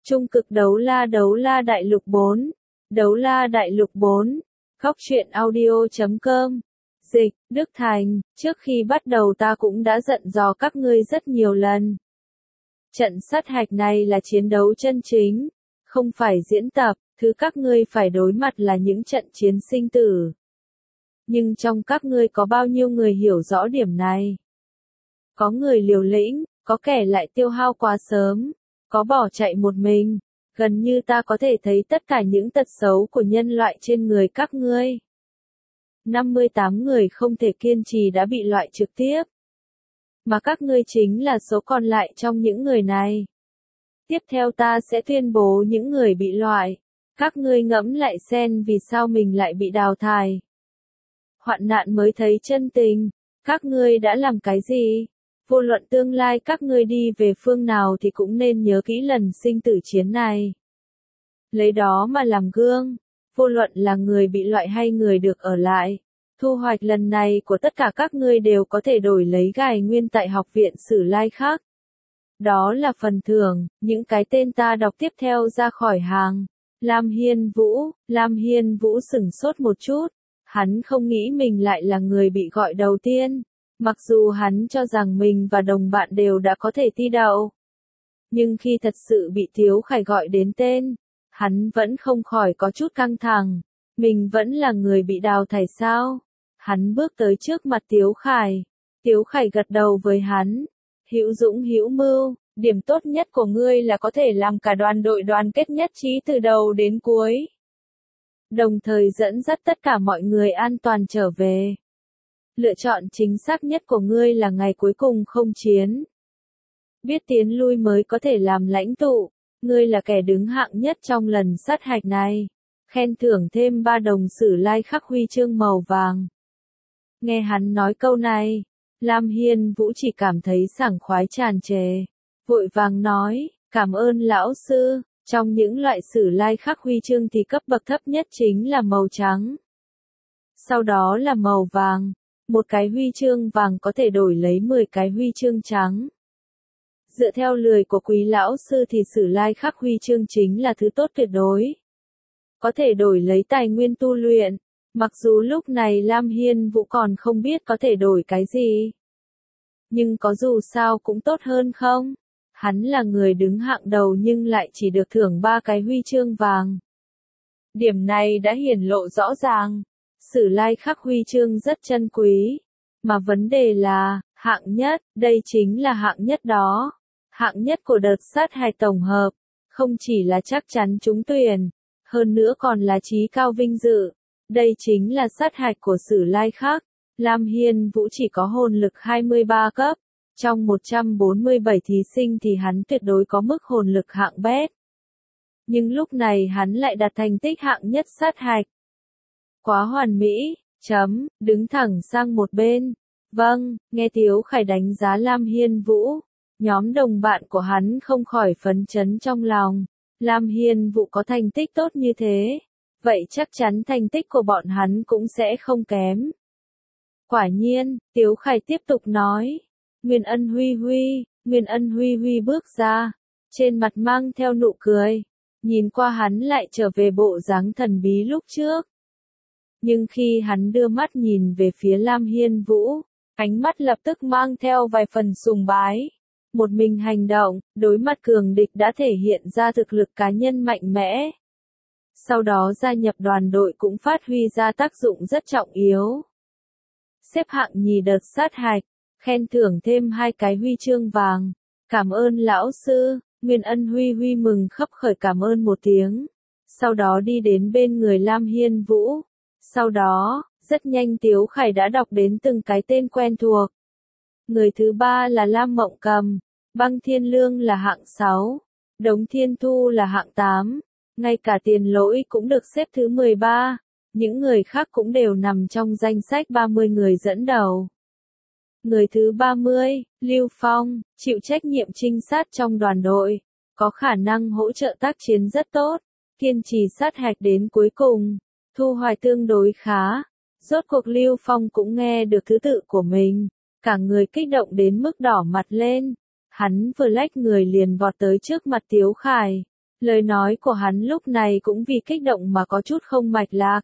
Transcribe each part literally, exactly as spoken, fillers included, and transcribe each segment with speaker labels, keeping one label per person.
Speaker 1: Trung cực đấu la đấu la đại lục bốn. Đấu la đại lục bốn. Góc truyện audio chấm com. Dịch, Đức Thành, trước khi bắt đầu ta cũng đã dặn dò các ngươi rất nhiều lần. Trận sát hạch này là chiến đấu chân chính, không phải diễn tập, thứ các ngươi phải đối mặt là những trận chiến sinh tử. Nhưng trong các ngươi có bao nhiêu người hiểu rõ điểm này? Có người liều lĩnh, có kẻ lại tiêu hao quá sớm, có bỏ chạy một mình. Gần như ta có thể thấy tất cả những tật xấu của nhân loại trên người các ngươi. năm mươi tám người không thể kiên trì đã bị loại trực tiếp. Mà các ngươi chính là số còn lại trong những người này. Tiếp theo ta sẽ tuyên bố những người bị loại. Các ngươi ngẫm lại xem vì sao mình lại bị đào thải. Hoạn nạn mới thấy chân tình. Các ngươi đã làm cái gì? Vô luận tương lai các ngươi đi về phương nào thì cũng nên nhớ kỹ lần sinh tử chiến này. Lấy đó mà làm gương. Vô luận là người bị loại hay người được ở lại. Thu hoạch lần này của tất cả các ngươi đều có thể đổi lấy gài nguyên tại học viện Sử Lai khác. Đó là phần thưởng, những cái tên ta đọc tiếp theo ra khỏi hàng. Lam Hiên Vũ, Lam Hiên Vũ sửng sốt một chút. Hắn không nghĩ mình lại là người bị gọi đầu tiên. Mặc dù hắn cho rằng mình và đồng bạn đều đã có thể thi đậu. Nhưng khi thật sự bị Tiếu Khải gọi đến tên, hắn vẫn không khỏi có chút căng thẳng. Mình vẫn là người bị đào thải sao? Hắn bước tới trước mặt Tiếu Khải. Tiếu Khải gật đầu với hắn. Hữu dũng hữu mưu, điểm tốt nhất của ngươi là có thể làm cả đoàn đội đoàn kết nhất trí từ đầu đến cuối. Đồng thời dẫn dắt tất cả mọi người an toàn trở về. Lựa chọn chính xác nhất của ngươi là ngày cuối cùng không chiến. Biết tiến lui mới có thể làm lãnh tụ. Ngươi là kẻ đứng hạng nhất trong lần sát hạch này. Khen thưởng thêm ba đồng Sử Lai khắc huy chương màu vàng. Nghe hắn nói câu này, Lam Hiên Vũ chỉ cảm thấy sảng khoái tràn trề. Vội vàng nói, cảm ơn lão sư. Trong những loại Sử Lai khắc huy chương thì cấp bậc thấp nhất chính là màu trắng. Sau đó là màu vàng. Một cái huy chương vàng có thể đổi lấy mười cái huy chương trắng. Dựa theo lời của quý lão sư thì Sử Lai khắc huy chương chính là thứ tốt tuyệt đối. Có thể đổi lấy tài nguyên tu luyện. Mặc dù lúc này Lam Hiên Vũ còn không biết có thể đổi cái gì. Nhưng có dù sao cũng tốt hơn không? Hắn là người đứng hạng đầu nhưng lại chỉ được thưởng ba cái huy chương vàng. Điểm này đã hiển lộ rõ ràng. Sử Lai khắc huy chương rất chân quý. Mà vấn đề là, hạng nhất, đây chính là hạng nhất đó. Hạng nhất của đợt sát hạch tổng hợp. Không chỉ là chắc chắn trúng tuyển. Hơn nữa còn là chí cao vinh dự. Đây chính là sát hạch của Sử Lai khắc. Lam Hiên Vũ chỉ có hồn lực hai mươi ba cấp. Trong một trăm bốn mươi bảy thí sinh thì hắn tuyệt đối có mức hồn lực hạng bét. Nhưng lúc này hắn lại đạt thành tích hạng nhất sát hạch. Quá hoàn mỹ, chấm, đứng thẳng sang một bên. Vâng, nghe Tiếu Khải đánh giá Lam Hiên Vũ. Nhóm đồng bạn của hắn không khỏi phấn chấn trong lòng. Lam Hiên Vũ có thành tích tốt như thế. Vậy chắc chắn thành tích của bọn hắn cũng sẽ không kém. Quả nhiên, Tiếu Khải tiếp tục nói. Nguyên Ân Huy Huy, Nguyên Ân Huy Huy bước ra. Trên mặt mang theo nụ cười. Nhìn qua hắn lại trở về bộ dáng thần bí lúc trước. Nhưng khi hắn đưa mắt nhìn về phía Lam Hiên Vũ, ánh mắt lập tức mang theo vài phần sùng bái. Một mình hành động, đối mặt cường địch đã thể hiện ra thực lực cá nhân mạnh mẽ. Sau đó gia nhập đoàn đội cũng phát huy ra tác dụng rất trọng yếu. Xếp hạng nhì đợt sát hạch, khen thưởng thêm hai cái huy chương vàng. Cảm ơn lão sư, Nguyên Ân Huy Huy mừng khấp khởi cảm ơn một tiếng. Sau đó đi đến bên người Lam Hiên Vũ. Sau đó, rất nhanh Tiếu Khải đã đọc đến từng cái tên quen thuộc. Người thứ ba là Lam Mộng Cầm, Băng Thiên Lương là hạng sáu, Đống Thiên Thu là hạng tám, ngay cả Tiền Lỗi cũng được xếp thứ mười ba, những người khác cũng đều nằm trong danh sách ba mươi người dẫn đầu. Người thứ ba mươi, Lưu Phong, chịu trách nhiệm trinh sát trong đoàn đội, có khả năng hỗ trợ tác chiến rất tốt, kiên trì sát hạch đến cuối cùng. Thu hoạch tương đối khá. Rốt cuộc Lưu Phong cũng nghe được thứ tự của mình. Cả người kích động đến mức đỏ mặt lên. Hắn vừa lách người liền vọt tới trước mặt Tiếu Khải. Lời nói của hắn lúc này cũng vì kích động mà có chút không mạch lạc.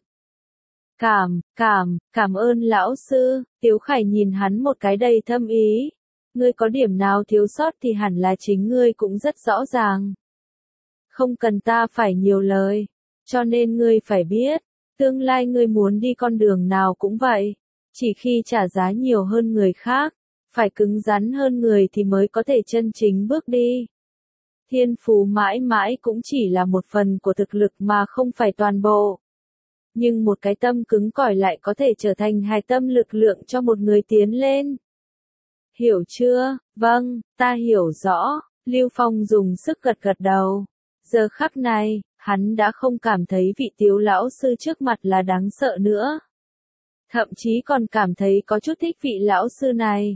Speaker 1: Cảm, cảm, cảm ơn lão sư, Tiếu Khải nhìn hắn một cái đầy thâm ý. Ngươi có điểm nào thiếu sót thì hẳn là chính ngươi cũng rất rõ ràng. Không cần ta phải nhiều lời, cho nên ngươi phải biết, tương lai ngươi muốn đi con đường nào cũng vậy, chỉ khi trả giá nhiều hơn người khác, phải cứng rắn hơn người thì mới có thể chân chính bước đi. Thiên phú mãi mãi cũng chỉ là một phần của thực lực mà không phải toàn bộ. Nhưng một cái tâm cứng cỏi lại có thể trở thành hài tâm lực lượng cho một người tiến lên. Hiểu chưa? Vâng, ta hiểu rõ. Lưu Phong dùng sức gật gật đầu. Giờ khắc này, hắn đã không cảm thấy vị Tiếu lão sư trước mặt là đáng sợ nữa. Thậm chí còn cảm thấy có chút thích vị lão sư này.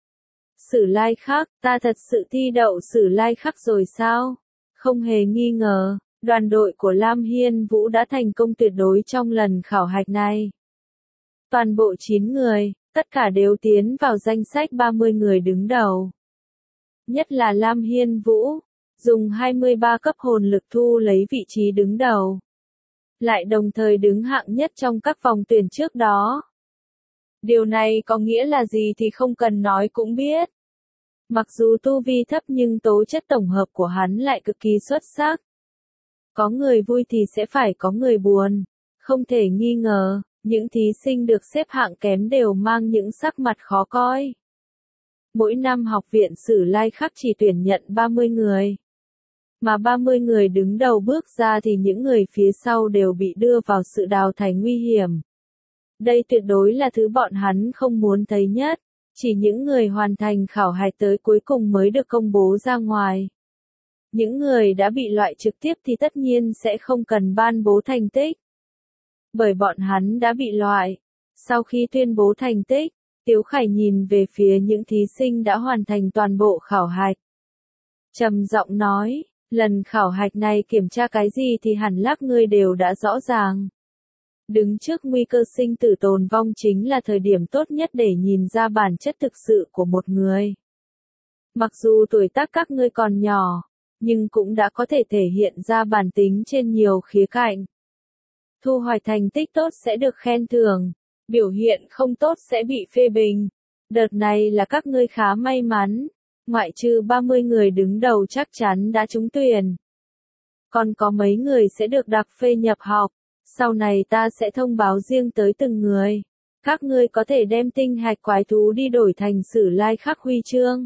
Speaker 1: Sử Lai Khắc, ta thật sự thi đậu Sử Lai Khắc rồi sao? Không hề nghi ngờ, đoàn đội của Lam Hiên Vũ đã thành công tuyệt đối trong lần khảo hạch này. Toàn bộ chín người, tất cả đều tiến vào danh sách ba mươi người đứng đầu. Nhất là Lam Hiên Vũ, dùng hai mươi ba cấp hồn lực thu lấy vị trí đứng đầu. Lại đồng thời đứng hạng nhất trong các vòng tuyển trước đó. Điều này có nghĩa là gì thì không cần nói cũng biết. Mặc dù tu vi thấp nhưng tố chất tổng hợp của hắn lại cực kỳ xuất sắc. Có người vui thì sẽ phải có người buồn. Không thể nghi ngờ, những thí sinh được xếp hạng kém đều mang những sắc mặt khó coi. Mỗi năm học viện Sử Lai Khắc chỉ tuyển nhận ba mươi người. Mà ba mươi người đứng đầu bước ra thì những người phía sau đều bị đưa vào sự đào thải nguy hiểm. Đây tuyệt đối là thứ bọn hắn không muốn thấy nhất. Chỉ những người hoàn thành khảo hạch tới cuối cùng mới được công bố ra ngoài. Những người đã bị loại trực tiếp thì tất nhiên sẽ không cần ban bố thành tích. Bởi bọn hắn đã bị loại. Sau khi tuyên bố thành tích, Tiếu Khải nhìn về phía những thí sinh đã hoàn thành toàn bộ khảo hạch. Trầm giọng nói, lần khảo hạch này kiểm tra cái gì thì hẳn lắc ngươi đều đã rõ ràng. Đứng trước nguy cơ sinh tử tồn vong chính là thời điểm tốt nhất để nhìn ra bản chất thực sự của một người. Mặc dù tuổi tác các ngươi còn nhỏ, nhưng cũng đã có thể thể hiện ra bản tính trên nhiều khía cạnh. Thu hoạch thành tích tốt sẽ được khen thưởng, biểu hiện không tốt sẽ bị phê bình. Đợt này là các ngươi khá may mắn, ngoại trừ ba mươi người đứng đầu chắc chắn đã trúng tuyển. Còn có mấy người sẽ được đặc phê nhập học. Sau này ta sẽ thông báo riêng tới từng người. Các ngươi có thể đem tinh hạch quái thú đi đổi thành Sử Lai Khắc huy chương.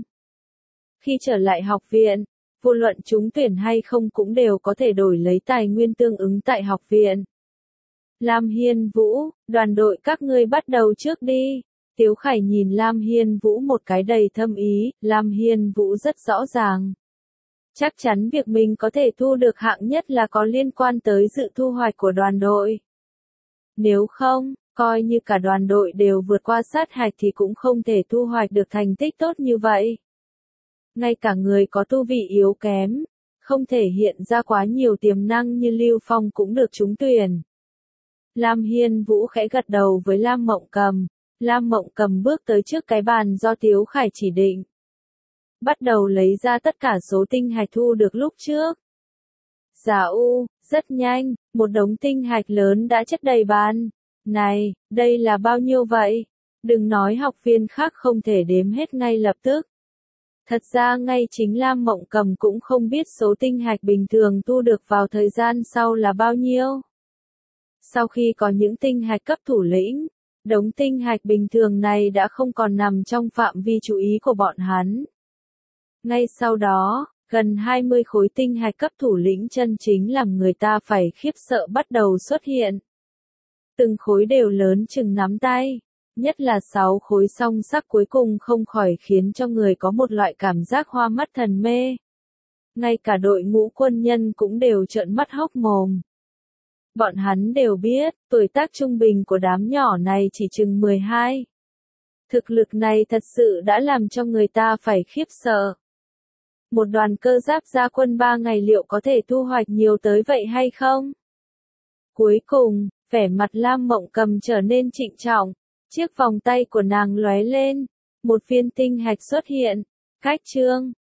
Speaker 1: Khi trở lại học viện, vô luận trúng tuyển hay không cũng đều có thể đổi lấy tài nguyên tương ứng tại học viện. Lam Hiên Vũ, đoàn đội các ngươi bắt đầu trước đi. Tiếu Khải nhìn Lam Hiên Vũ một cái đầy thâm ý, Lam Hiên Vũ rất rõ ràng. Chắc chắn việc mình có thể thu được hạng nhất là có liên quan tới sự thu hoạch của đoàn đội. Nếu không, coi như cả đoàn đội đều vượt qua sát hạch thì cũng không thể thu hoạch được thành tích tốt như vậy. Ngay cả người có tu vị yếu kém, không thể hiện ra quá nhiều tiềm năng như Lưu Phong cũng được trúng tuyển. Lam Hiên Vũ khẽ gật đầu với Lam Mộng Cầm. Lam Mộng Cầm bước tới trước cái bàn do Tiếu Khải chỉ định. Bắt đầu lấy ra tất cả số tinh hạch thu được lúc trước. Giả u, rất nhanh, một đống tinh hạch lớn đã chất đầy bàn. Này, đây là bao nhiêu vậy? Đừng nói học viên khác không thể đếm hết ngay lập tức. Thật ra ngay chính Lam Mộng Cầm cũng không biết số tinh hạch bình thường thu được vào thời gian sau là bao nhiêu. Sau khi có những tinh hạch cấp thủ lĩnh, đống tinh hạch bình thường này đã không còn nằm trong phạm vi chú ý của bọn hắn. Ngay sau đó, gần hai mươi khối tinh hạch cấp thủ lĩnh chân chính làm người ta phải khiếp sợ bắt đầu xuất hiện. Từng khối đều lớn chừng nắm tay, nhất là sáu khối song sắc cuối cùng không khỏi khiến cho người có một loại cảm giác hoa mắt thần mê. Ngay cả đội ngũ quân nhân cũng đều trợn mắt hốc mồm. Bọn hắn đều biết, tuổi tác trung bình của đám nhỏ này chỉ chừng mười hai. Thực lực này thật sự đã làm cho người ta phải khiếp sợ. Một đoàn cơ giáp ra quân ba ngày liệu có thể thu hoạch nhiều tới vậy hay không? Cuối cùng, vẻ mặt Lam Mộng Cầm trở nên trịnh trọng, chiếc vòng tay của nàng lóe lên, một viên tinh hạch xuất hiện, cách chương,